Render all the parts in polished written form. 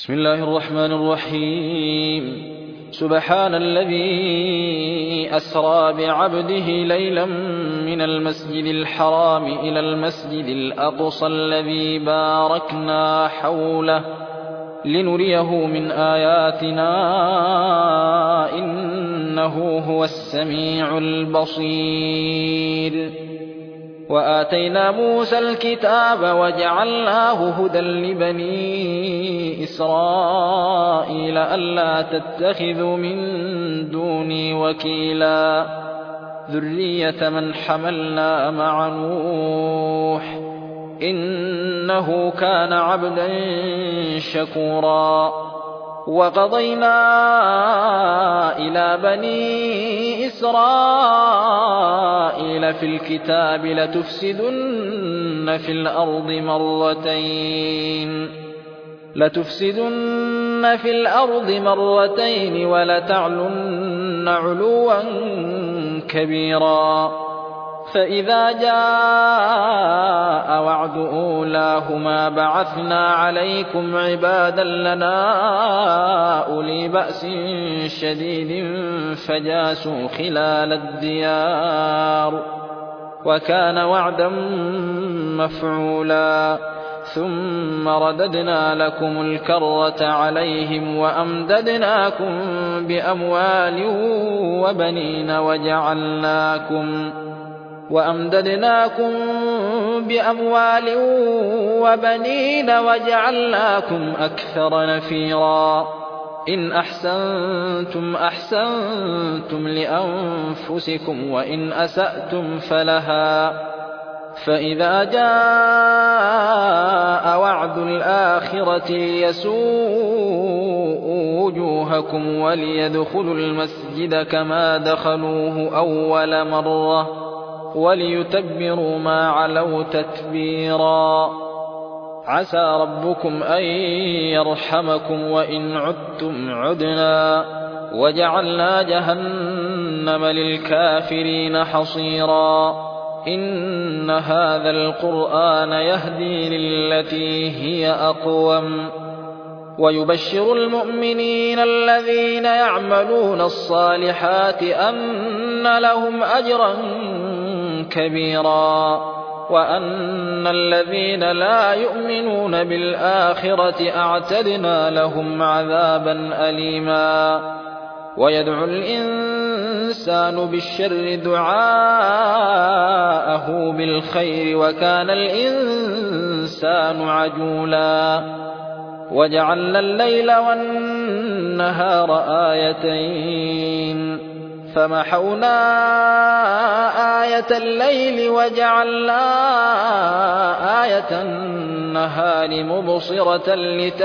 بسم الله الرحمن الرحيم. سبحان الذي أسرى بعبده ليلا من المسجد الحرام إلى المسجد الأقصى الذي باركنا حوله لنريه من آياتنا إنه هو السميع البصير. وآتينا موسى الكتاب وجعلناه هدى لبني إسرائيل ألا تتخذوا من دوني وكيلا ذرية من حملنا مع نوح إنه كان عبدا شكورا. وقضينا إلى بني إسرائيل في الكتاب لتفسدن في الأرض مرتين ولتعلن علوا كبيرا. فإذا جاء وعد أولاهما بعثنا عليكم عبادا لنا أولي بأس شديد فجاسوا خلال الديار وكان وعدا مفعولا. ثم رددنا لكم الكرة عليهم وأمددناكم بأموال وبنين وجعلناكم أكثر نفيرا. إن أحسنتم أحسنتم لأنفسكم وإن أسأتم فلها. فإذا جاء وعد الآخرة ليسوءوا وجوهكم وليدخلوا المسجد كما دخلوه أول مرة وليتبروا ما علوا تتبيرا. عسى ربكم أن يرحمكم وإن عدتم عدنا وجعلنا جهنم للكافرين حصيرا. إن هذا القرآن يهدي للتي هي أقوم ويبشر المؤمنين الذين يعملون الصالحات أن لهم أجرا كبيرا وأن الذين لا يؤمنون بالآخرة أعتدنا لهم عذابا أليما. ويدعو الإنسان بالشر دعاءه بالخير وكان الإنسان عجولا. وجعلنا الليل والنهار آيتين فمحونا آية الليل وجعلنا آية النهار مبصرة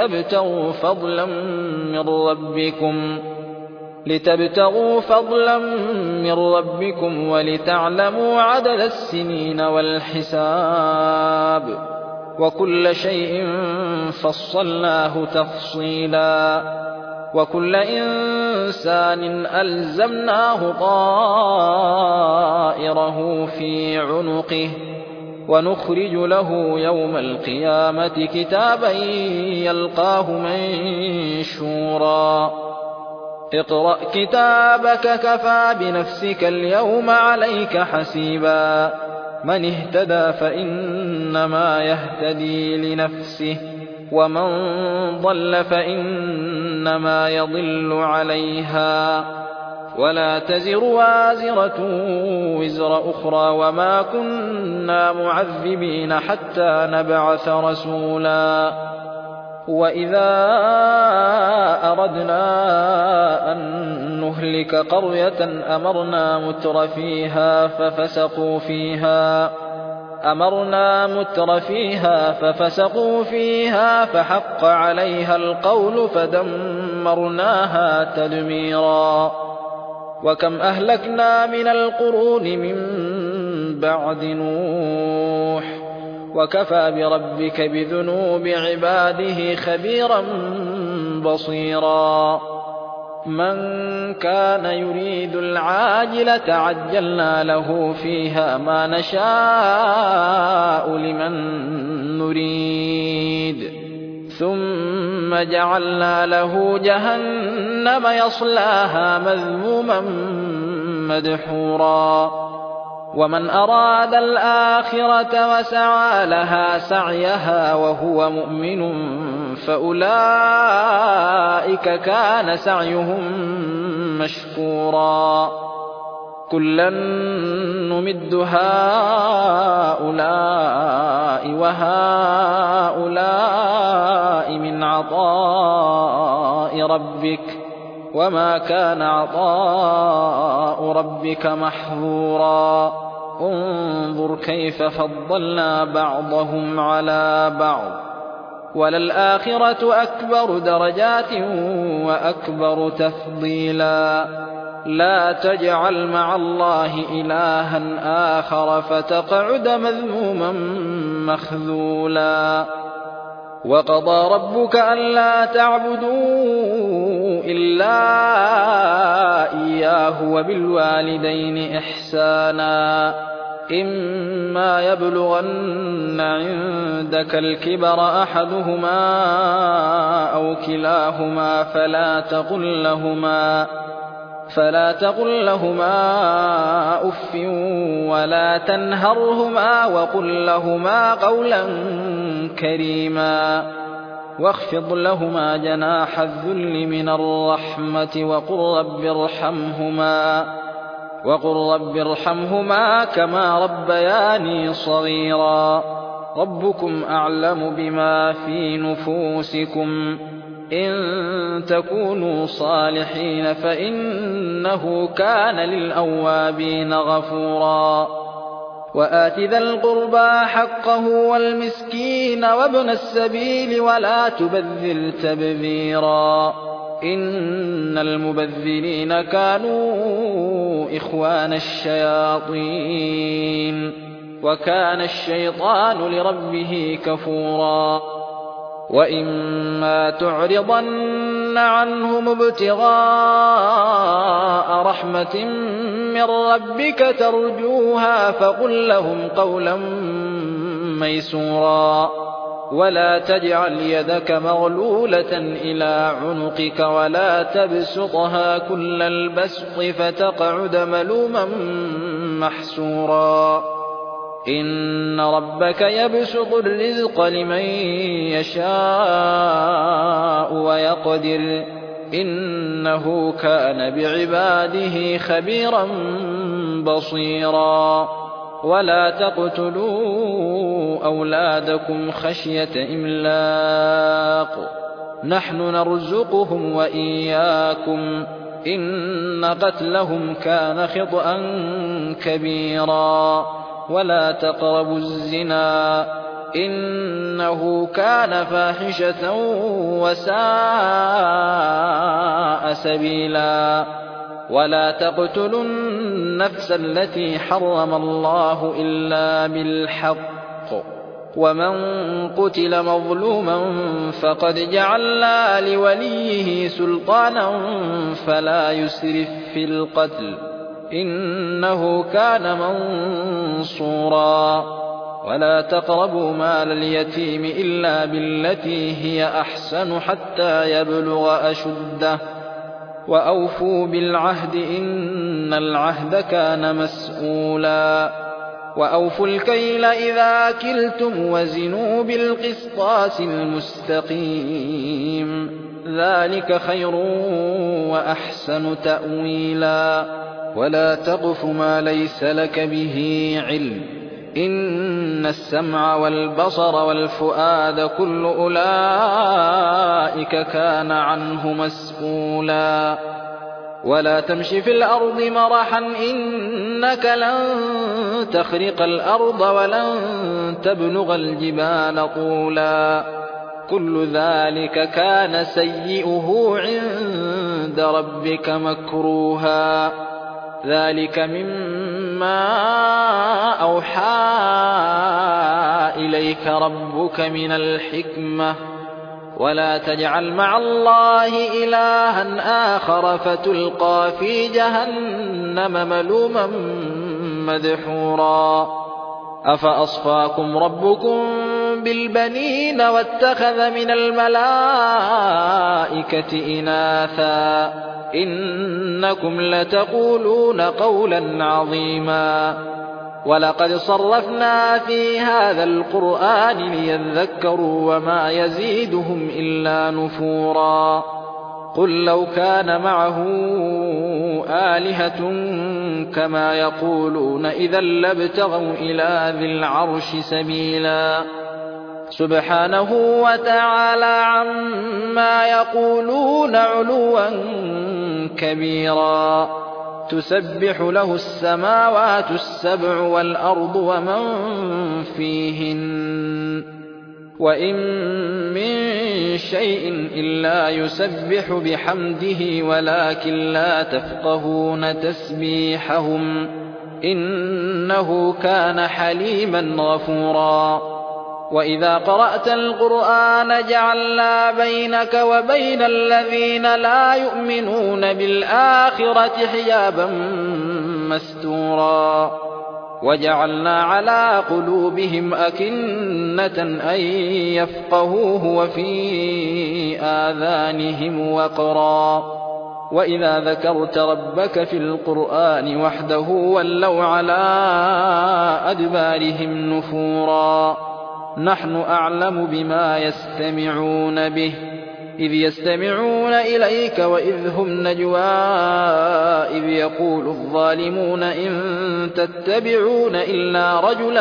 لتبتغوا فضلا من ربكم ولتعلموا عدد السنين والحساب وكل شيء فصلناه تفصيلا. وكل إنسان ألزمناه طائره في عنقه ونخرج له يوم القيامة كتابا يلقاه منشورا. اقرأ كتابك كفى بنفسك اليوم عليك حسيبا. من اهتدى فإنما يهتدي لنفسه ومن ضل فإنما يضل عليها ولا تزر وازرة وزر أخرى وما كنا معذبين حتى نبعث رسولا. وإذا أردنا أن نهلك قرية أمرنا متر فيها ففسقوا فيها فحق عليها القول فدمرناها تدميرا. وكم أهلكنا من القرون من بعد نوح وكفى بربك بذنوب عباده خبيرا بصيرا. من كان يريد العاجلة عجلنا له فيها ما نشاء لمن نريد ثم جعلنا له جهنم يصلاها مذموما مدحورا ومن أراد الآخرة وسعى لها سعيها وهو مؤمن فأولئك كان سعيهم مشكورا كلا نمد هؤلاء وهؤلاء من عطاء ربك وما كان عطاء ربك محظورا انظر كيف فضلنا بعضهم على بعض وللآخرة أكبر درجات وأكبر تفضيلا لا تجعل مع الله إلها آخر فتقعد مذموما مخذولا وقضى ربك ألا تعبدوا إلا إياه وبالوالدين إحسانا إما يبلغن عندك الكبر أحدهما أو كلاهما فلا تقل لهما أف ولا تنهرهما وقل لهما قولا كريما واخفض لهما جناح الذل من الرحمة وقل رب ارحمهما كما ربياني صغيرا ربكم أعلم بما في نفوسكم إن تكونوا صالحين فإنه كان للأوابين غفورا وآت ذا القربى حقه والمسكين وابن السبيل ولا تبذر تبذيرا إن المبذرين كانوا إخوان الشياطين وكان الشيطان لربه كفورا وإما تعرضن عنهم ابتغاء رحمة من ربك ترجوها فقل لهم قولا ميسورا ولا تجعل يدك مغلولة إلى عنقك ولا تبسطها كل البسط فتقعد ملوما محسورا إن ربك يبسط الرزق لمن يشاء ويقدر إنه كان بعباده خبيرا بصيرا ولا تقتلوا أولادكم خشية إملاق نحن نرزقهم وإياكم إن قتلهم كان خطأ كبيرا ولا تقربوا الزنا إنه كان فاحشة وساء سبيلا ولا تقتلوا النفس التي حرم الله إلا بالحق ومن قتل مظلوما فقد جعلنا لوليه سلطانا فلا يسرف في القتل إنه كان منصورا ولا تقربوا مال اليتيم إلا بالتي هي أحسن حتى يبلغ أشده وأوفوا بالعهد إن العهد كان مسؤولا وأوفوا الكيل إذا كلتم وزنوا بالقسطاس المستقيم ذلك خير وأحسن تأويلا ولا تقف ما ليس لك به علم إن السمع والبصر والفؤاد كل أولئك كان عنه مسؤولا ولا تمش في الأرض مرحا إنك لن تخرق الأرض ولن تبلغ الجبال طولا كل ذلك كان سيئه عند ربك مكروها ذلك مما أوحى إليك ربك من الحكمة ولا تجعل مع الله إلها آخر فتلقى في جهنم ملوما مدحورا أفأصفاكم ربكم بالبنين واتخذ من الملائكة إناثا إنكم لتقولون قولا عظيما ولقد صرفنا في هذا القرآن ليذكروا وما يزيدهم إلا نفورا قل لو كان معه آلهة كما يقولون إذا لابتغوا إلى ذي العرش سبيلا سبحانه وتعالى عما يقولون علوا كبيرا تسبح له السماوات السبع والأرض ومن فيهن وإن من شيء إلا يسبح بحمده ولكن لا تفقهون تسبيحهم إنه كان حليما غفورا وإذا قرأت القرآن جعلنا بينك وبين الذين لا يؤمنون بالآخرة حجابا مستورا وجعلنا على قلوبهم أكنة أن يفقهوه وفي آذانهم وقرا وإذا ذكرت ربك في القرآن وحده ولوا على أدبارهم نفورا نحن أعلم بما يستمعون به إذ يستمعون إليك وإذ هم نجوى إذ يقول الظالمون إن تتبعون إلا رجلا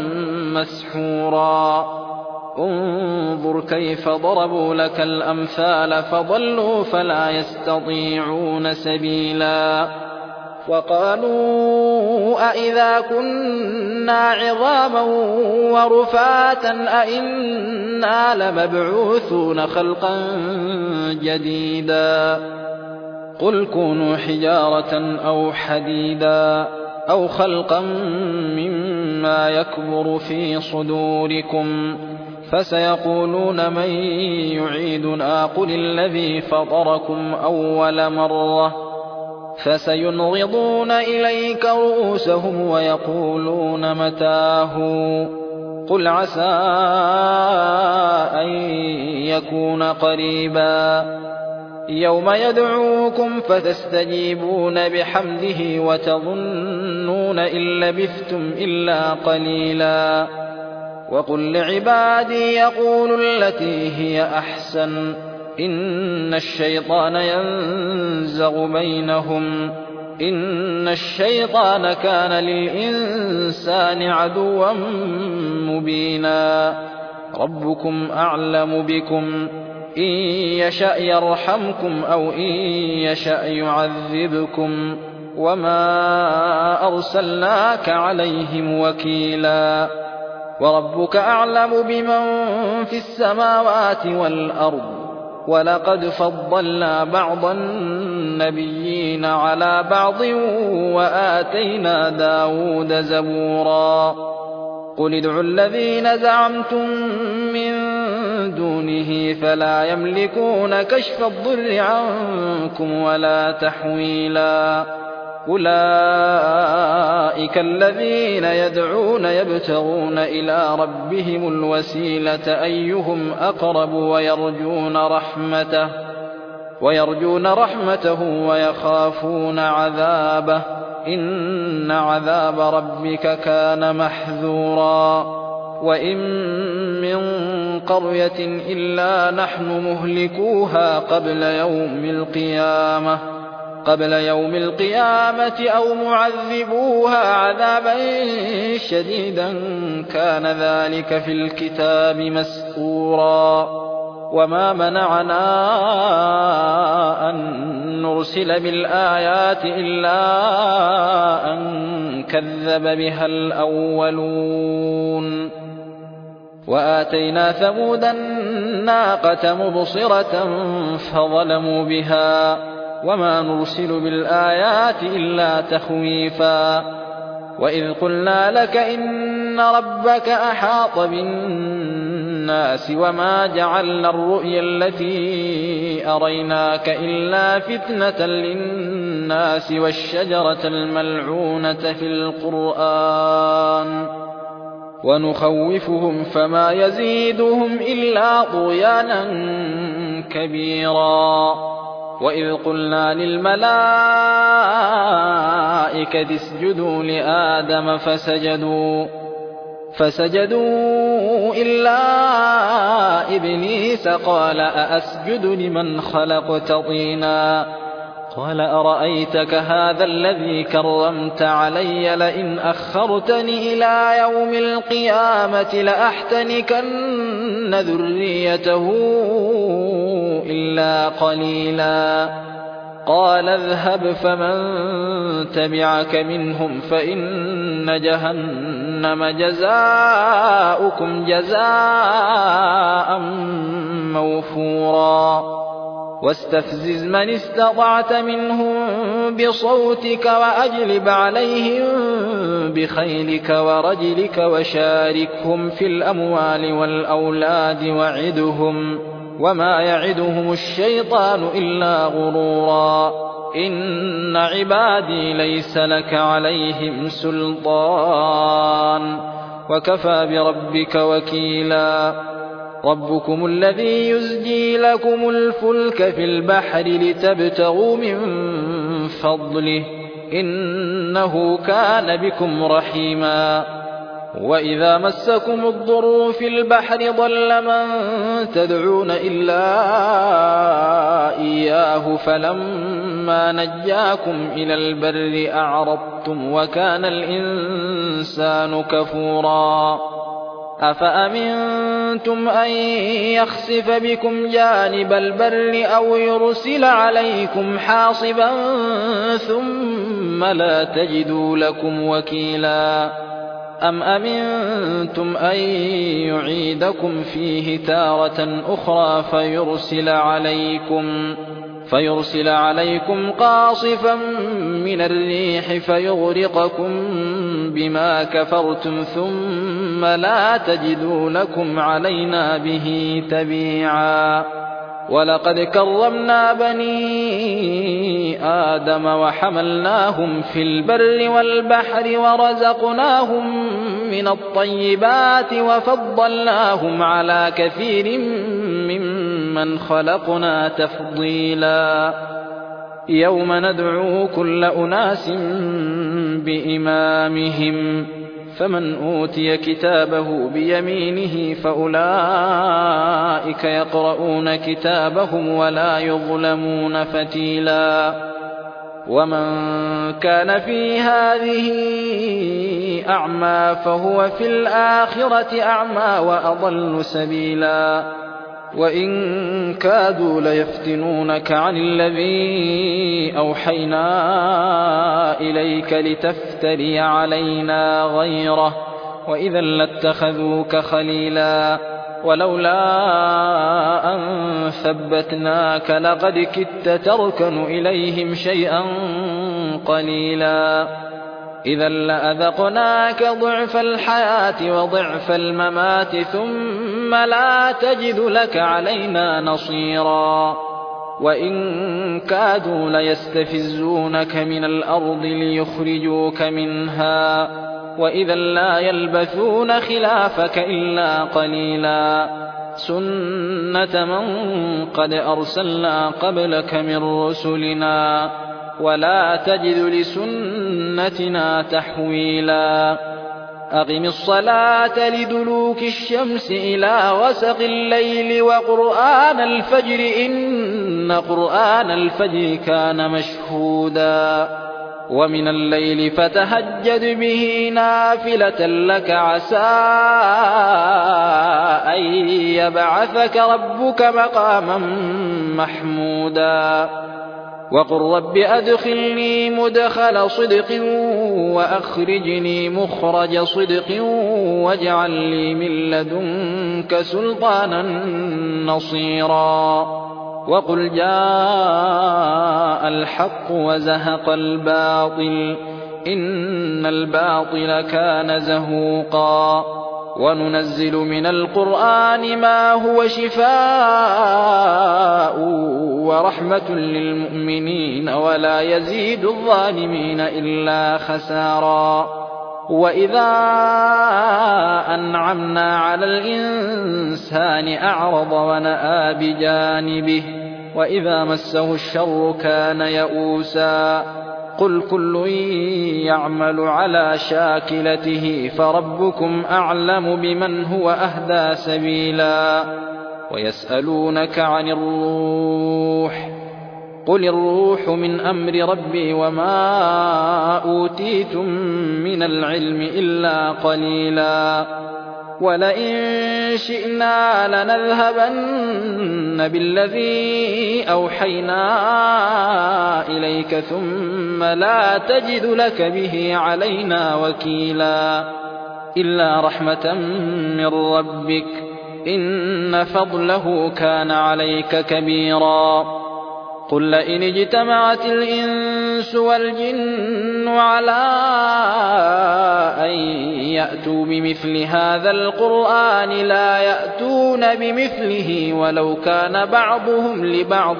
مسحورا انظر كيف ضربوا لك الأمثال فضلوا فلا يستطيعون سبيلا وقالوا أئذا كنا عظاما ورفاتا أئنا لمبعوثون خلقا جديدا قل كونوا حجارة أو حديدا أو خلقا مما يكبر في صدوركم فسيقولون من يعيدنا قل الذي فطركم أول مرة فسينغضون إليك رؤوسهم ويقولون متاه قل عسى أن يكون قريبا يوم يدعوكم فتستجيبون بحمده وتظنون إن لبثتم إلا قليلا وقل لعبادي يقولوا التي هي أحسن إن الشيطان ينزغ بينهم إن الشيطان كان للإنسان عدوا مبينا ربكم أعلم بكم إن يشأ يرحمكم أو إن يشأ يعذبكم وما أرسلناك عليهم وكيلا وربك أعلم بمن في السماوات والأرض ولقد فضلنا بعض النبيين على بعض وآتينا داود زبورا قل ادعوا الذين زعمتم من دونه فلا يملكون كشف الضر عنكم ولا تحويلا أولئك الذين يدعون يبتغون إلى ربهم الوسيلة أيهم أقرب ويرجون رحمته ويخافون عذابه إن عذاب ربك كان محذورا وإن من قرية إلا نحن مهلكوها قبل يوم القيامة أو معذبوها عذابا شديدا كان ذلك في الكتاب مسطورا وما منعنا أن نرسل بالآيات إلا أن كذب بها الأولون وآتينا ثمود الناقة مبصرة فظلموا بها وما نرسل بالآيات إلا تخويفا وإذ قلنا لك إن ربك أحاط بالناس وما جعلنا الرؤيا التي أريناك إلا فتنة للناس والشجرة الملعونة في القرآن ونخوفهم فما يزيدهم إلا طغيانا كبيرا. وإذ قلنا للملائكة اسجدوا لآدم فسجدوا إلا إبليس قال أأسجد لمن خلقت طينا قال أرأيتك هذا الذي كرمت علي لئن أخرتني إلى يوم القيامة لأحتنكن ذريته إلا قليلا. قال اذهب فمن تبعك منهم فإن جهنم جزاؤكم جزاء موفورا. واستفزز من استطعت منهم بصوتك وأجلب عليهم بخيلك ورجلك وشاركهم في الأموال والأولاد وعدهم وما يعدهم الشيطان إلا غرورا. إن عبادي ليس لك عليهم سلطان وكفى بربك وكيلا. ربكم الذي يزجي لكم الفلك في البحر لتبتغوا من فضله إنه كان بكم رحيما. وإذا مسكم الضر في البحر ضل من تدعون إلا إياه فلما نجاكم إلى البر أعرضتم وكان الإنسان كفورا. أفأمنتم أن يخسف بكم جانب البر أو يرسل عليكم حاصبا ثم لا تجدوا لكم وكيلا. أم أمنتم أن يعيدكم فيه تارة أخرى فيرسل عليكم قاصفا من الريح فيغرقكم بما كفرتم ثم لا تجدوا لكم علينا به تبيعا. ولقد كرمنا بني آدم وحملناهم في البر والبحر ورزقناهم من الطيبات وفضلناهم على كثير ممن خلقنا تفضيلا. يوم ندعو كل أناس بإمامهم فمن أوتي كتابه بيمينه فأولئك يقرؤون كتابهم ولا يظلمون فتيلا. ومن كان في هذه أعمى فهو في الآخرة أعمى وأضل سبيلا. وإن كادوا ليفتنونك عن الذي أوحينا إليك لتفتري علينا غيره وإذا لاتخذوك خليلا. ولولا أن ثبتناك لقد كدت تركن إليهم شيئا قليلا. إذا لأذقناك ضعف الحياة وضعف الممات ثم لا تجد لك علينا نصيرا. وإن كادوا ليستفزونك من الأرض ليخرجوك منها وإذا لا يلبثون خلافك إلا قليلا. سنة من قد أرسلنا قبلك من رسلنا ولا تجد لسنتنا تحويلا. أقم الصلاة لدلوك الشمس إلى غسق الليل وقرآن الفجر إن قرآن الفجر كان مشهودا. ومن الليل فتهجد به نافلة لك عسى أن يبعثك ربك مقاما محمودا. وقل رب أدخلني مدخل صدق وأخرجني مخرج صدق واجعل لي من لدنك سلطانا نصيرا. وقل جاء الحق وزهق الباطل إن الباطل كان زهوقا. وننزل من القرآن ما هو شفاء ورحمة للمؤمنين ولا يزيد الظالمين إلا خسارا. وإذا أنعمنا على الإنسان أعرض ونأى بجانبه وإذا مسه الشر كان يئوسا قل كل يعمل على شاكلته فربكم أعلم بمن هو أهدى سبيلا ويسألونك عن الروح قل الروح من أمر ربي وما أوتيتم من العلم إلا قليلا ولئن شئنا لنذهبن بالذي أوحينا إليك ثم لا تجد لك به علينا وكيلا إلا رحمة من ربك إن فضله كان عليك كبيرا قل لئن اجتمعت الإنس والجن على أن يأتوا بمثل هذا القرآن لا يأتون بمثله ولو كان بعضهم لبعض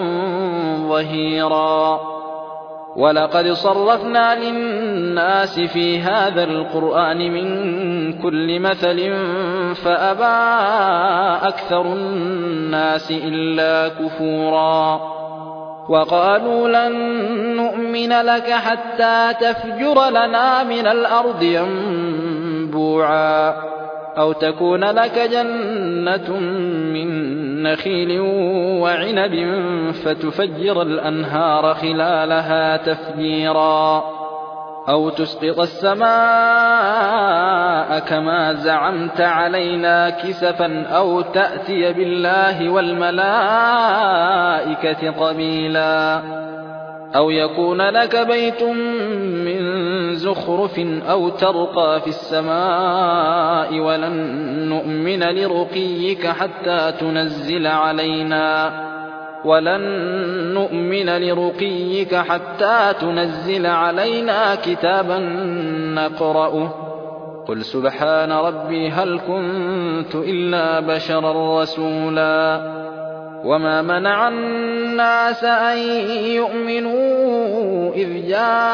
ظهيرا ولقد صرفنا للناس في هذا القرآن من كل مثل فأبى أكثر الناس إلا كفورا وقالوا لن نؤمن لك حتى تفجر لنا من الأرض ينبوعا أو تكون لك جنة من نخيل وعنب فتفجر الأنهار خلالها تفجيرا أو تسقط السماء كما زعمت علينا كسفا أو تأتي بالله والملائكة قبيلا أو يكون لك بيت من زخرف أو ترقى في السماء ولن نؤمن لرقيك حتى تنزل علينا كتابا نقرأه قل سبحان ربي هل كنت إلا بشرا رسولا وما منع الناس أن يؤمنوا إذ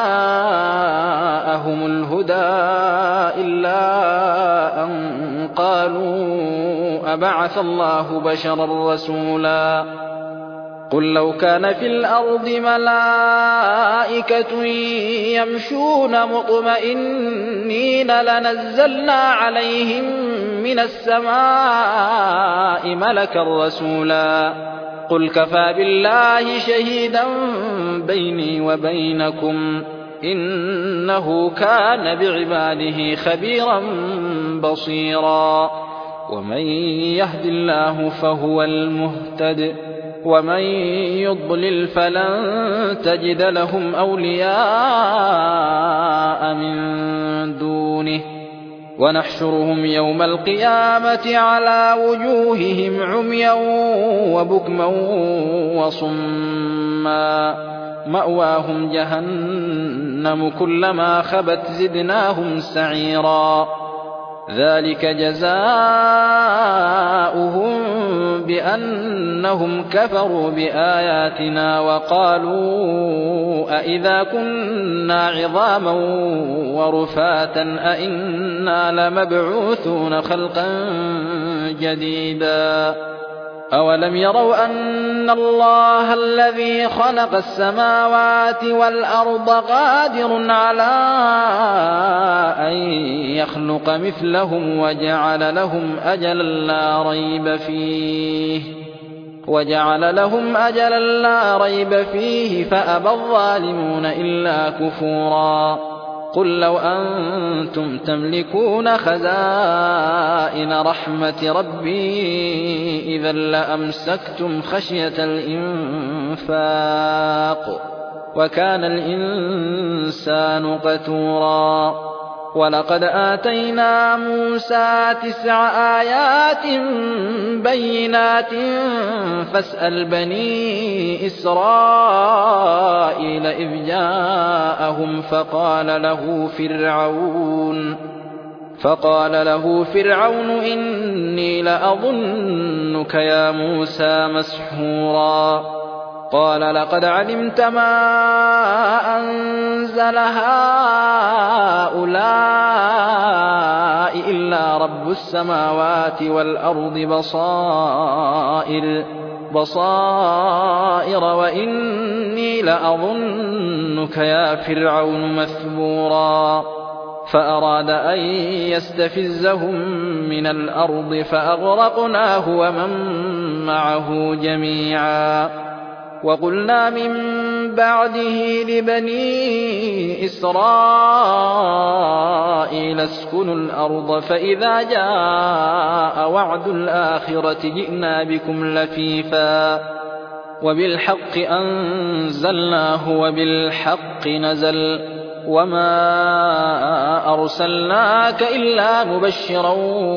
جاءهم الهدى إلا أن قالوا أبعث الله بشرا رسولا قل لو كان في الأرض ملائكة يمشون مطمئنين لنزلنا عليهم من السماء ملكا رسولا قل كفى بالله شهيدا بيني وبينكم إنه كان بعباده خبيرا بصيرا ومن يهد الله فهو المهتد ومن يضلل فلن تجد لهم أولياء من دونه ونحشرهم يوم القيامة على وجوههم عميا وبكما وصما مأواهم جهنم كلما خبت زدناهم سعيرا ذلك جزاؤهم بأنهم كفروا بآياتنا وقالوا أئذا كنا عظاما ورفاتا أئنا لمبعوثون خلقا جديدا أولم يروا أن الله الذي خلق السماوات والأرض قادر على أن يخلق مثلهم وجعل لهم أجلا لا ريب فيه فأبى الظالمون إلا كفورا قل لو أنتم تملكون خزائن رحمة ربي إذا لأمسكتم خشية الإنفاق وكان الإنسان قتورا ولقد آتينا موسى 9 آيات بينات فاسأل بني إسرائيل إذ جاءهم فقال له فرعون إني لأظنك يا موسى مسحورا قال لقد علمت ما أنزل هؤلاء إلا رب السماوات والأرض بصائر وإني لأظنك يا فرعون مثبورا فأراد أن يستفزهم من الأرض فأغرقناه ومن معه جميعا وقلنا من بعده لبني إسرائيل اسكنوا الأرض فإذا جاء وعد الآخرة جئنا بكم لفيفا وبالحق أنزلناه وبالحق نزل وما أرسلناك إلا مبشرا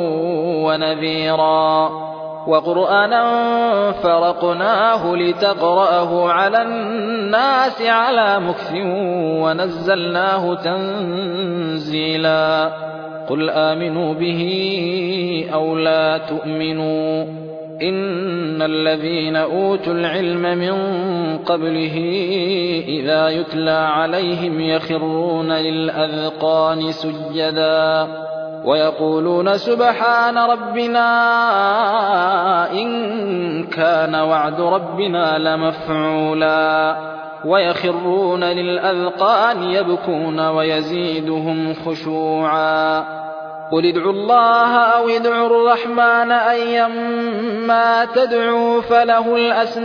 ونذيرا وقرآنا فرقناه لتقرأه على الناس على مكث ونزلناه تنزيلا قل آمنوا به أو لا تؤمنوا إن الذين أوتوا العلم من قبله إذا يتلى عليهم يخرون للأذقان سجدا ويقولون سبحان ربنا إن كان وعد ربنا لمفعولا ويخرون للأذقان يبكون ويزيدهم خشوعا قل ادعوا الله أو ادعوا الرحمن أيما تدعوا فله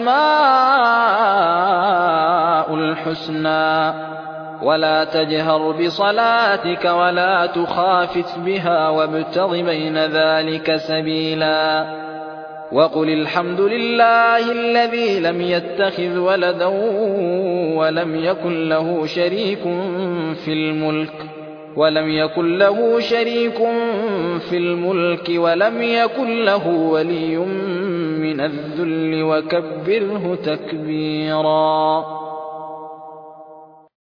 الأسماء الحسنى ولا تجهر بصلاتك ولا تخافت بها وابتغ بين ذلك سبيلا وقل الحمد لله الذي لم يتخذ ولدا ولم يكن له شريك في الملك ولم يكن له ولي من الذل وكبره تكبيرا.